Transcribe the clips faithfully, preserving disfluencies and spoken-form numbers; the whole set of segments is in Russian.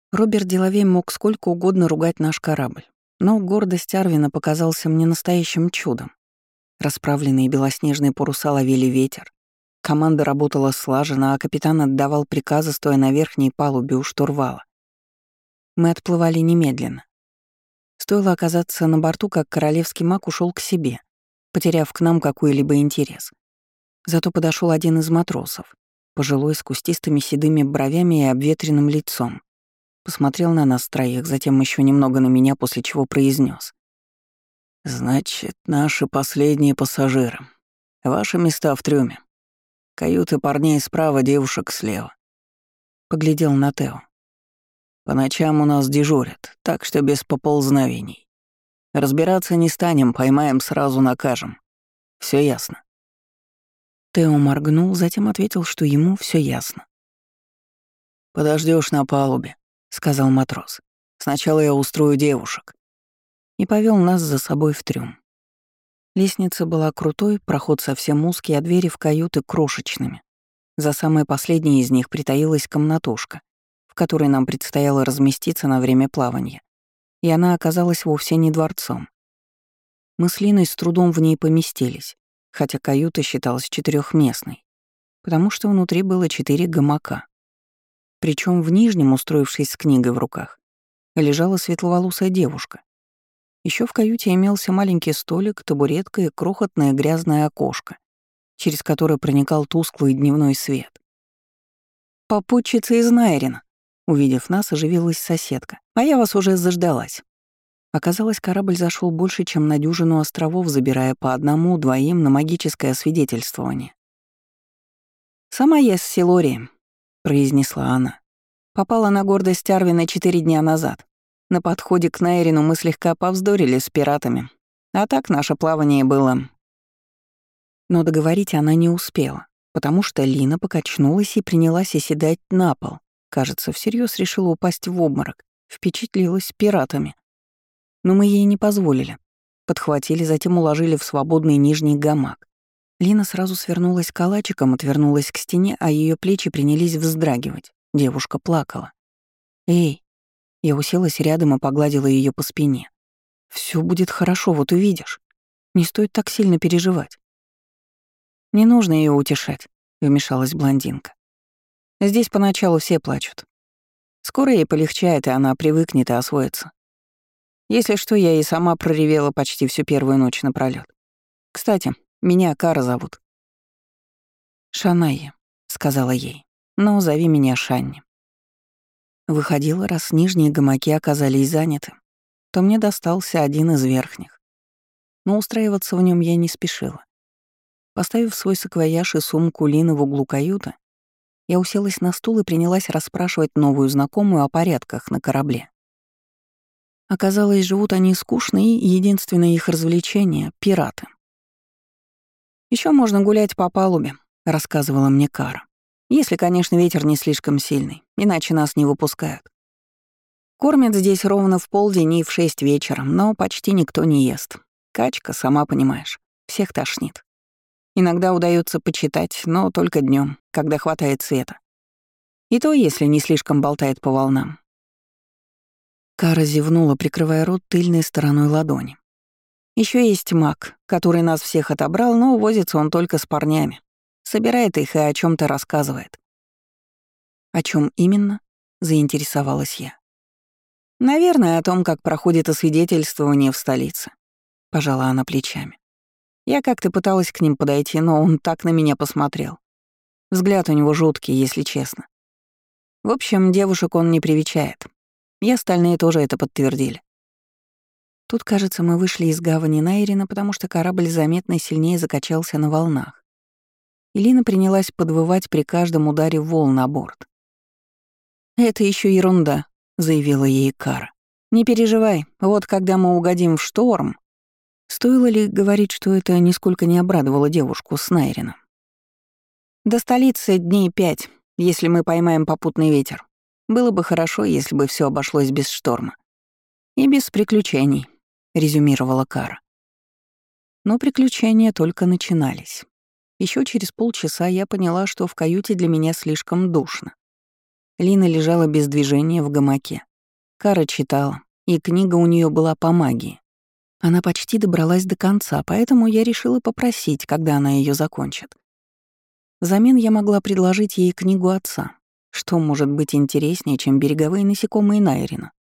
Роберт Делавей мог сколько угодно ругать наш корабль, но гордость Арвина показался мне настоящим чудом. Расправленные белоснежные паруса ловили ветер. Команда работала слаженно, а капитан отдавал приказы, стоя на верхней палубе у штурвала. Мы отплывали немедленно. Стоило оказаться на борту, как королевский маг ушел к себе, потеряв к нам какой-либо интерес. Зато подошел один из матросов, пожилой, с кустистыми седыми бровями и обветренным лицом. Посмотрел на нас троих, затем еще немного на меня, после чего произнес: «Значит, наши последние пассажиры. Ваши места в трюме. Каюты парней справа, девушек слева». Поглядел на Тео. «По ночам у нас дежурят, так что без поползновений. Разбираться не станем, поймаем, сразу накажем. Все ясно». Тео моргнул, затем ответил, что ему все ясно. Подождешь на палубе», — сказал матрос. «Сначала я устрою девушек». И повел нас за собой в трюм. Лестница была крутой, проход совсем узкий, а двери в каюты крошечными. За самой последней из них притаилась комнатушка, в которой нам предстояло разместиться на время плавания. И она оказалась вовсе не дворцом. Мы с Линой с трудом в ней поместились, хотя каюта считалась четырехместной, потому что внутри было четыре гамака. Причем в нижнем, устроившись с книгой в руках, лежала светловолосая девушка. Еще в каюте имелся маленький столик, табуретка и крохотное грязное окошко, через которое проникал тусклый дневной свет. «Попутчица из Найрина», — увидев нас, оживилась соседка. «А я вас уже заждалась». Оказалось, корабль зашел больше, чем на дюжину островов, забирая по одному-двоим на магическое освидетельствование. «Сама я с Силории», — произнесла она. «Попала на гордость Арвина четыре дня назад. На подходе к Найрину мы слегка повздорили с пиратами. А так наше плавание было...» Но договорить она не успела, потому что Лина покачнулась и принялась оседать на пол. Кажется, всерьез решила упасть в обморок, впечатлилась пиратами. Но мы ей не позволили. Подхватили, затем уложили в свободный нижний гамак. Лина сразу свернулась калачиком, отвернулась к стене, а ее плечи принялись вздрагивать. Девушка плакала. «Эй!» Я уселась рядом и погладила ее по спине. Все будет хорошо, вот увидишь. Не стоит так сильно переживать». «Не нужно ее утешать», — вмешалась блондинка. «Здесь поначалу все плачут. Скоро ей полегчает, и она привыкнет и освоится. Если что, я и сама проревела почти всю первую ночь напролёт. Кстати, меня Кара зовут». «Шанайя», — сказала ей. «Но зови меня Шанни». Выходило, раз нижние гамаки оказались заняты, то мне достался один из верхних. Но устраиваться в нем я не спешила. Поставив свой саквояж и сумку Лины в углу каюты, я уселась на стул и принялась расспрашивать новую знакомую о порядках на корабле. Оказалось, живут они скучно, и единственное их развлечение — пираты. Еще можно гулять по палубе», — рассказывала мне Кара. «Если, конечно, ветер не слишком сильный, иначе нас не выпускают. Кормят здесь ровно в полдень и в шесть вечера, но почти никто не ест. Качка, сама понимаешь, всех тошнит. Иногда удается почитать, но только днем, когда хватает света. И то, если не слишком болтает по волнам». Кара зевнула, прикрывая рот тыльной стороной ладони. Еще есть маг, который нас всех отобрал, но возится он только с парнями. Собирает их и о чем то рассказывает. «О чем именно?» — заинтересовалась я. «Наверное, о том, как проходит освидетельствование в столице», — пожала она плечами. Я как-то пыталась к ним подойти, но он так на меня посмотрел. Взгляд у него жуткий, если честно. В общем, девушек он не привечает. И остальные тоже это подтвердили. Тут, кажется, мы вышли из гавани Найрина, потому что корабль заметно сильнее закачался на волнах. Илина принялась подвывать при каждом ударе волн на борт. «Это еще ерунда», — заявила ей Кара. «Не переживай, вот когда мы угодим в шторм...» Стоило ли говорить, что это нисколько не обрадовало девушку с Найрина? «До столицы дней пять, если мы поймаем попутный ветер. Было бы хорошо, если бы все обошлось без шторма. И без приключений», — резюмировала Кара. Но приключения только начинались. Еще через полчаса я поняла, что в каюте для меня слишком душно. Лина лежала без движения в гамаке. Кара читала, и книга у нее была по магии. Она почти добралась до конца, поэтому я решила попросить, когда она ее закончит. Взамен я могла предложить ей книгу отца. Что может быть интереснее, чем береговые насекомые Найрина?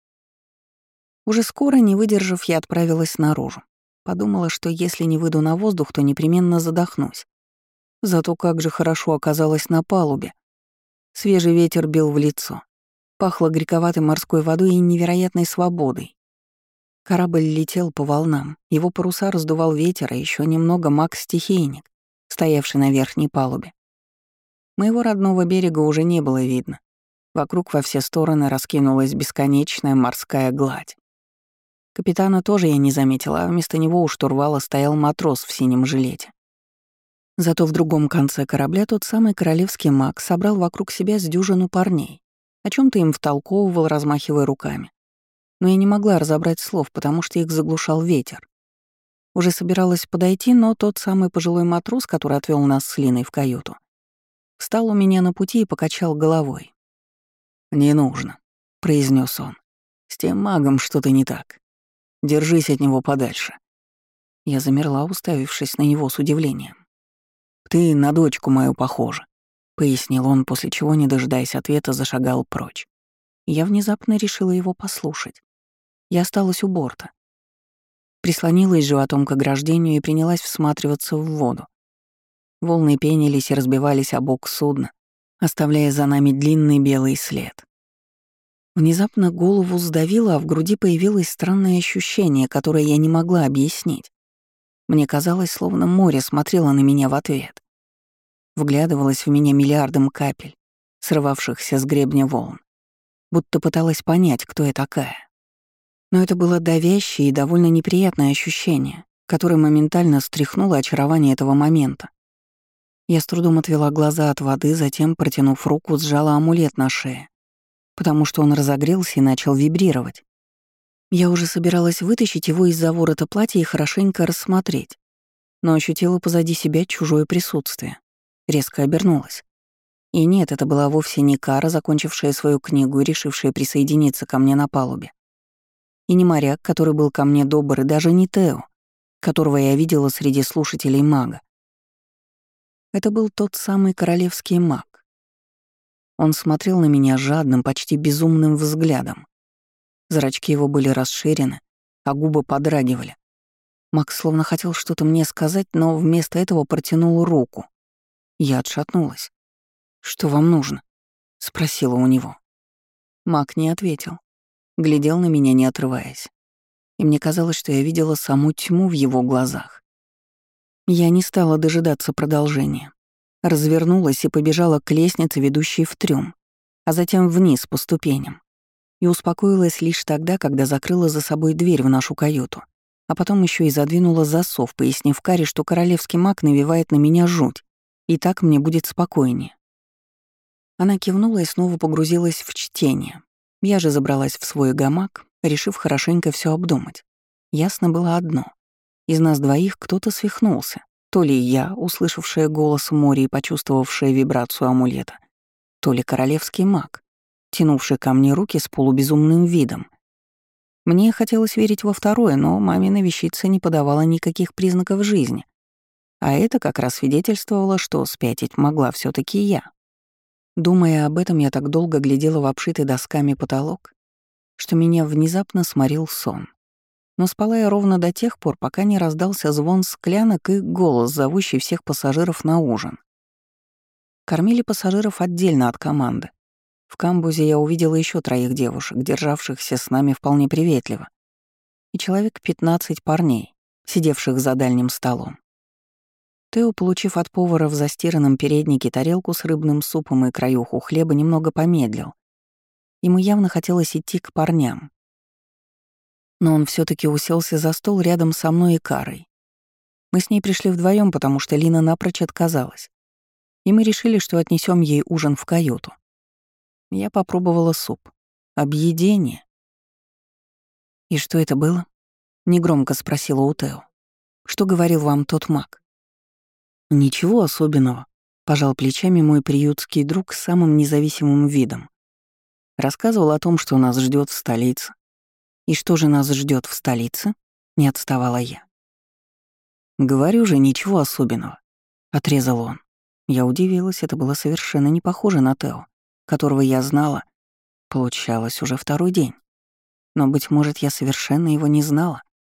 Уже скоро, не выдержав, я отправилась наружу. Подумала, что если не выйду на воздух, то непременно задохнусь. Зато как же хорошо оказалось на палубе. Свежий ветер бил в лицо. Пахло горьковатой морской водой и невероятной свободой. Корабль летел по волнам, его паруса раздувал ветер, а еще немного маг-стихийник, стоявший на верхней палубе. Моего родного берега уже не было видно. Вокруг во все стороны раскинулась бесконечная морская гладь. Капитана тоже я не заметила, а вместо него у штурвала стоял матрос в синем жилете. Зато в другом конце корабля тот самый королевский маг собрал вокруг себя с дюжину парней. О чем то им втолковывал, размахивая руками. Но я не могла разобрать слов, потому что их заглушал ветер. Уже собиралась подойти, но тот самый пожилой матрос, который отвел нас с Линой в каюту, встал у меня на пути и покачал головой. «Не нужно», — произнес он. «С тем магом что-то не так. Держись от него подальше». Я замерла, уставившись на него с удивлением. «Ты на дочку мою похожа», — пояснил он, после чего, не дожидаясь ответа, зашагал прочь. Я внезапно решила его послушать. Я осталась у борта. Прислонилась животом к ограждению и принялась всматриваться в воду. Волны пенились и разбивались о бок судна, оставляя за нами длинный белый след. Внезапно голову сдавило, а в груди появилось странное ощущение, которое я не могла объяснить. Мне казалось, словно море смотрело на меня в ответ. Вглядывалось в меня миллиардом капель, срывавшихся с гребня волн, будто пыталась понять, кто я такая. Но это было давящее и довольно неприятное ощущение, которое моментально стряхнуло очарование этого момента. Я с трудом отвела глаза от воды, затем, протянув руку, сжала амулет на шее, потому что он разогрелся и начал вибрировать. Я уже собиралась вытащить его из-за ворота платья и хорошенько рассмотреть, но ощутила позади себя чужое присутствие. Резко обернулась. И нет, это была вовсе не Кара, закончившая свою книгу и решившая присоединиться ко мне на палубе. И не моряк, который был ко мне добр, и даже не Тео, которого я видела среди слушателей мага. Это был тот самый королевский маг. Он смотрел на меня жадным, почти безумным взглядом. Зрачки его были расширены, а губы подрагивали. Маг словно хотел что-то мне сказать, но вместо этого протянул руку. Я отшатнулась. «Что вам нужно?» — спросила у него. Маг не ответил. Глядел на меня, не отрываясь. И мне казалось, что я видела саму тьму в его глазах. Я не стала дожидаться продолжения. Развернулась и побежала к лестнице, ведущей в трюм, а затем вниз по ступеням. И успокоилась лишь тогда, когда закрыла за собой дверь в нашу каюту, а потом еще и задвинула засов, пояснив Каре, что королевский маг навевает на меня жуть, и так мне будет спокойнее. Она кивнула и снова погрузилась в чтение. Я же забралась в свой гамак, решив хорошенько все обдумать. Ясно было одно. Из нас двоих кто-то свихнулся. То ли я, услышавшая голос моря и почувствовавшая вибрацию амулета, то ли королевский маг, тянувший ко мне руки с полубезумным видом. Мне хотелось верить во второе, но мамина вещица не подавала никаких признаков жизни. А это как раз свидетельствовало, что спятить могла все таки я. Думая об этом, я так долго глядела в обшитый досками потолок, что меня внезапно сморил сон. Но спала я ровно до тех пор, пока не раздался звон склянок и голос, зовущий всех пассажиров на ужин. Кормили пассажиров отдельно от команды. В камбузе я увидела еще троих девушек, державшихся с нами вполне приветливо, и человек пятнадцать парней, сидевших за дальним столом. Тео, получив от повара в застиранном переднике тарелку с рыбным супом и краюху хлеба, немного помедлил. Ему явно хотелось идти к парням. Но он все таки уселся за стол рядом со мной и Карой. Мы с ней пришли вдвоем, потому что Лина напрочь отказалась. И мы решили, что отнесем ей ужин в каюту. Я попробовала суп. Объедение. «И что это было?» — негромко спросила у Тео. «Что говорил вам тот маг?» «Ничего особенного», — пожал плечами мой приютский друг с самым независимым видом. Рассказывал о том, что нас ждет в столице. И что же нас ждет в столице? Не отставала я. Говорю же, ничего особенного. Отрезал он. Я удивилась, это было совершенно не похоже на Тео, которого я знала, получалось, уже второй день. Но, быть может, я совершенно его не знала.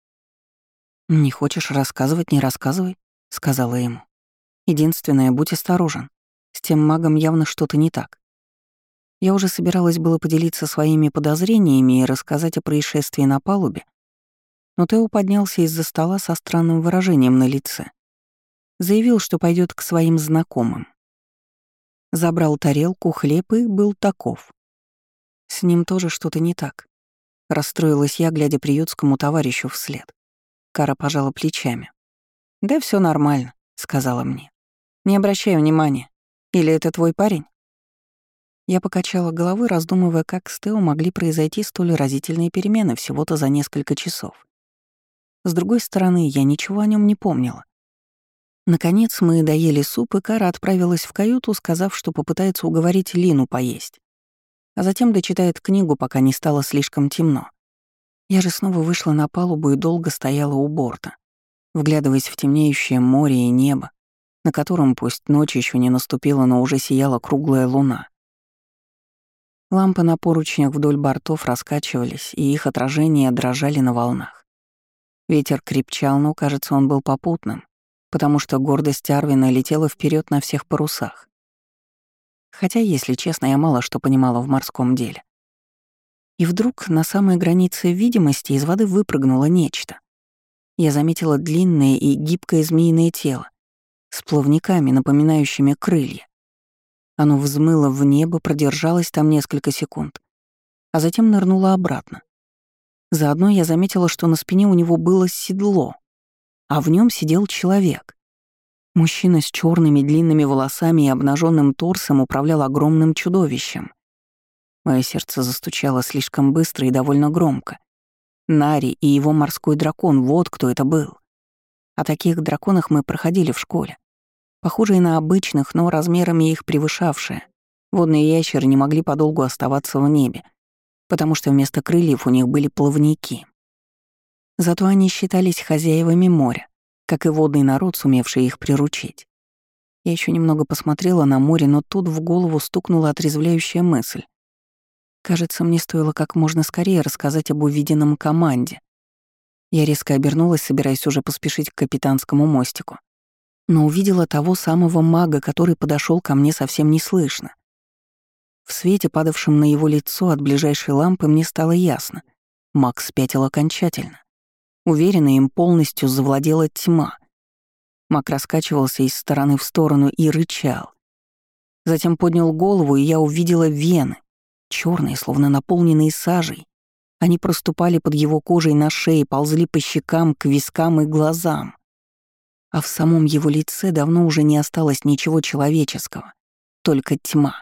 «Не хочешь рассказывать — не рассказывай», — сказала ему. «Единственное, будь осторожен. С тем магом явно что-то не так». Я уже собиралась было поделиться своими подозрениями и рассказать о происшествии на палубе, но Тео поднялся из-за стола со странным выражением на лице. Заявил, что пойдет к своим знакомым. Забрал тарелку, хлеб и был таков. С ним тоже что-то не так. Расстроилась я, глядя приютскому товарищу вслед. Кара пожала плечами. «Да все нормально», — сказала мне. «Не обращай внимания. Или это твой парень?» Я покачала головой, раздумывая, как с Тео могли произойти столь разительные перемены всего-то за несколько часов. С другой стороны, я ничего о нем не помнила. Наконец мы доели суп, и Кара отправилась в каюту, сказав, что попытается уговорить Лину поесть, а затем дочитает книгу, пока не стало слишком темно. Я же снова вышла на палубу и долго стояла у борта, вглядываясь в темнеющее море и небо, на котором пусть ночь еще не наступила, но уже сияла круглая луна. Лампы на поручнях вдоль бортов раскачивались, и их отражения дрожали на волнах. Ветер крепчал, но, кажется, он был попутным, потому что гордость Арвина летела вперед на всех парусах. Хотя, если честно, я мало что понимала в морском деле. И вдруг на самой границе видимости из воды выпрыгнуло нечто. Я заметила длинное и гибкое змеиное тело с плавниками, напоминающими крылья. Оно взмыло в небо, продержалось там несколько секунд, а затем нырнуло обратно. Заодно я заметила, что на спине у него было седло, а в нем сидел человек. Мужчина с черными длинными волосами и обнаженным торсом управлял огромным чудовищем. Мое сердце застучало слишком быстро и довольно громко. Нари и его морской дракон — вот кто это был. О таких драконах мы проходили в школе. Похожие на обычных, но размерами их превышавшие. Водные ящеры не могли подолгу оставаться в небе, потому что вместо крыльев у них были плавники. Зато они считались хозяевами моря, как и водный народ, сумевший их приручить. Я еще немного посмотрела на море, но тут в голову стукнула отрезвляющая мысль. Кажется, мне стоило как можно скорее рассказать об увиденном команде. Я резко обернулась, собираясь уже поспешить к капитанскому мостику, но увидела того самого мага, который подошел ко мне совсем неслышно. В свете, падавшем на его лицо от ближайшей лампы, мне стало ясно. Маг спятил окончательно. Уверенно, им полностью завладела тьма. Маг раскачивался из стороны в сторону и рычал. Затем поднял голову, и я увидела вены, черные, словно наполненные сажей. Они проступали под его кожей на шее, ползли по щекам, к вискам и глазам. А в самом его лице давно уже не осталось ничего человеческого, только тьма.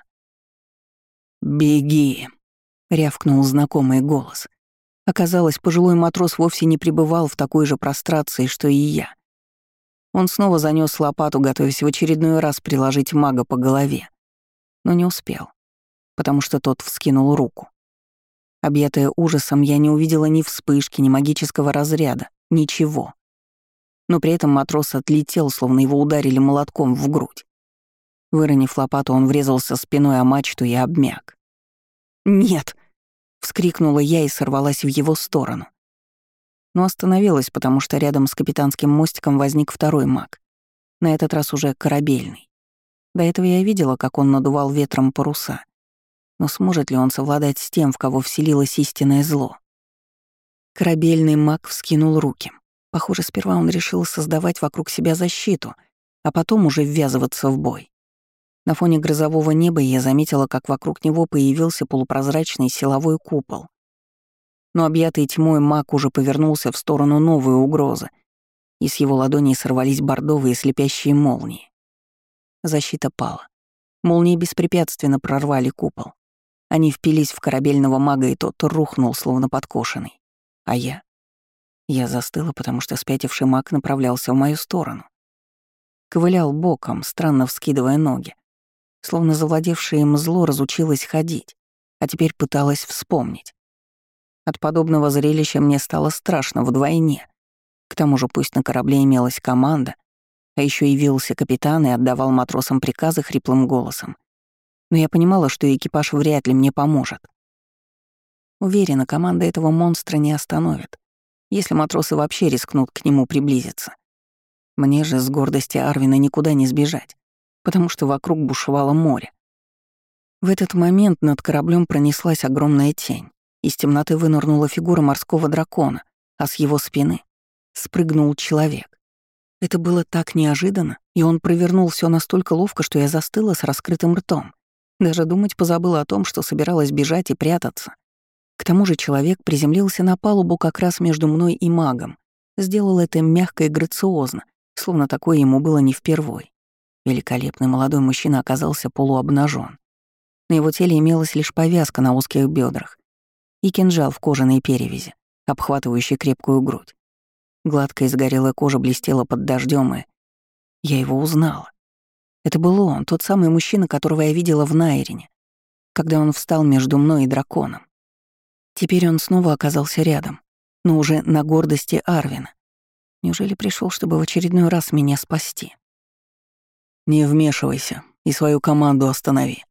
«Беги!» — рявкнул знакомый голос. Оказалось, пожилой матрос вовсе не пребывал в такой же прострации, что и я. Он снова занёс лопату, готовясь в очередной раз приложить мага по голове. Но не успел, потому что тот вскинул руку. Объятая ужасом, я не увидела ни вспышки, ни магического разряда, ничего. Но при этом матрос отлетел, словно его ударили молотком в грудь. Выронив лопату, он врезался спиной о мачту и обмяк. «Нет!» — вскрикнула я и сорвалась в его сторону. Но остановилась, потому что рядом с капитанским мостиком возник второй маг, на этот раз уже корабельный. До этого я видела, как он надувал ветром паруса. Но сможет ли он совладать с тем, в кого вселилось истинное зло? Корабельный маг вскинул руки. Похоже, сперва он решил создавать вокруг себя защиту, а потом уже ввязываться в бой. На фоне грозового неба я заметила, как вокруг него появился полупрозрачный силовой купол. Но объятый тьмой маг уже повернулся в сторону новой угрозы, и с его ладоней сорвались бордовые слепящие молнии. Защита пала. Молнии беспрепятственно прорвали купол. Они впились в корабельного мага, и тот рухнул, словно подкошенный. А я? Я застыла, потому что спятивший маг направлялся в мою сторону. Ковылял боком, странно вскидывая ноги. Словно завладевшее им зло разучилось ходить, а теперь пыталась вспомнить. От подобного зрелища мне стало страшно вдвойне. К тому же пусть на корабле имелась команда, а еще явился капитан и отдавал матросам приказы хриплым голосом. Но я понимала, что экипаж вряд ли мне поможет. Уверена, команда этого монстра не остановит, если матросы вообще рискнут к нему приблизиться. Мне же с гордости Арвина никуда не сбежать, потому что вокруг бушевало море. В этот момент над кораблем пронеслась огромная тень. Из темноты вынырнула фигура морского дракона, а с его спины спрыгнул человек. Это было так неожиданно, и он провернул все настолько ловко, что я застыла с раскрытым ртом. Даже думать позабыла о том, что собиралась бежать и прятаться. К тому же человек приземлился на палубу как раз между мной и магом. Сделал это мягко и грациозно, словно такое ему было не впервой. Великолепный молодой мужчина оказался полуобнажен. На его теле имелась лишь повязка на узких бедрах и кинжал в кожаной перевязи, обхватывающий крепкую грудь. Гладкая изгорелая кожа блестела под дождем, и я его узнала. Это был он, тот самый мужчина, которого я видела в Найрине, когда он встал между мной и драконом. Теперь он снова оказался рядом, но уже на гордости Арвина. Неужели пришел, чтобы в очередной раз меня спасти? «Не вмешивайся и свою команду останови»,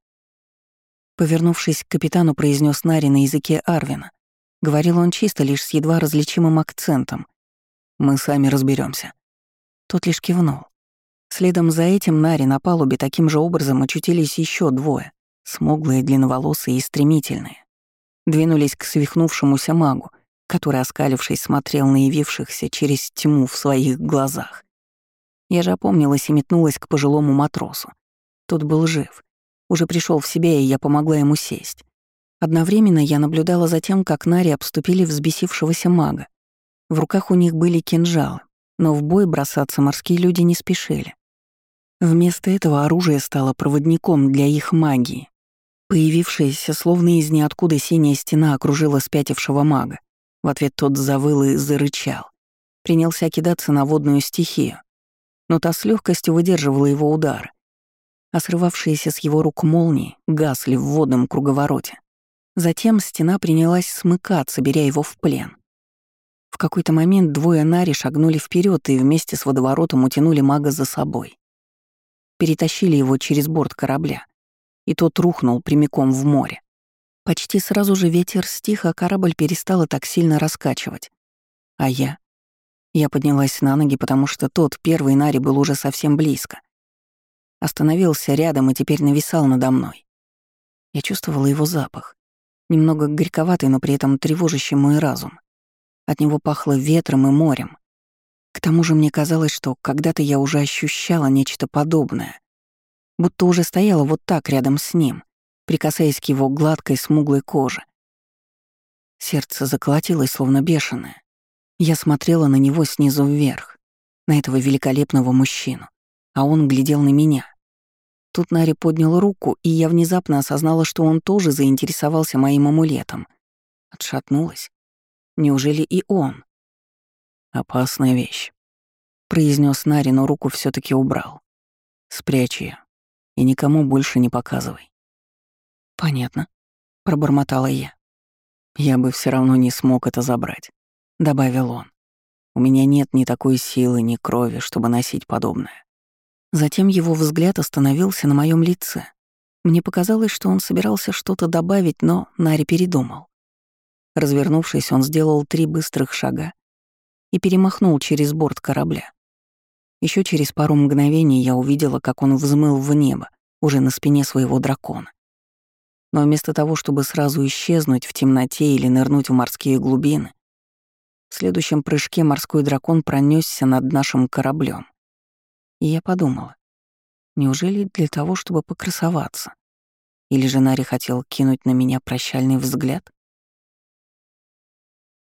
— повернувшись к капитану, произнес Нари на языке Арвина. Говорил он чисто, лишь с едва различимым акцентом. «Мы сами разберемся. Тот лишь кивнул. Следом за этим Нари на палубе таким же образом очутились еще двое, смуглые, длинноволосые и стремительные. Двинулись к свихнувшемуся магу, который, оскалившись, смотрел на явившихся через тьму в своих глазах. Я же опомнилась и метнулась к пожилому матросу. Тот был жив. Уже пришел в себя, и я помогла ему сесть. Одновременно я наблюдала за тем, как Нари обступили взбесившегося мага. В руках у них были кинжалы, но в бой бросаться морские люди не спешили. Вместо этого оружие стало проводником для их магии. Появившаяся словно из ниоткуда синяя стена окружила спятившего мага. В ответ тот завыл и зарычал. Принялся кидаться на водную стихию, но та с легкостью выдерживала его удары, а срывавшиеся с его рук молнии гасли в водном круговороте. Затем стена принялась смыкаться, беря его в плен. В какой-то момент двое Нари шагнули вперед и вместе с водоворотом утянули мага за собой. Перетащили его через борт корабля, и тот рухнул прямиком в море. Почти сразу же ветер стих, а корабль перестал так сильно раскачивать. А я? Я поднялась на ноги, потому что тот, первый Нари, был уже совсем близко. Остановился рядом и теперь нависал надо мной. Я чувствовала его запах. Немного горьковатый, но при этом тревожащий мой разум. От него пахло ветром и морем. К тому же мне казалось, что когда-то я уже ощущала нечто подобное. Будто уже стояла вот так рядом с ним, прикасаясь к его гладкой смуглой коже. Сердце заколотилось, словно бешеное. Я смотрела на него снизу вверх, на этого великолепного мужчину, а он глядел на меня. Тут Нари поднял руку, и я внезапно осознала, что он тоже заинтересовался моим амулетом. Отшатнулась. Неужели и он? «Опасная вещь», — произнес Нари, но руку все таки убрал. «Спрячь ее и никому больше не показывай». «Понятно», — пробормотала я. «Я бы все равно не смог это забрать», — добавил он. «У меня нет ни такой силы, ни крови, чтобы носить подобное». Затем его взгляд остановился на моем лице. Мне показалось, что он собирался что-то добавить, но Нари передумал. Развернувшись, он сделал три быстрых шага и перемахнул через борт корабля. Еще через пару мгновений я увидела, как он взмыл в небо, уже на спине своего дракона. Но вместо того, чтобы сразу исчезнуть в темноте или нырнуть в морские глубины, в следующем прыжке морской дракон пронесся над нашим кораблем. И я подумала, неужели для того, чтобы покрасоваться? Или же Нари хотел кинуть на меня прощальный взгляд?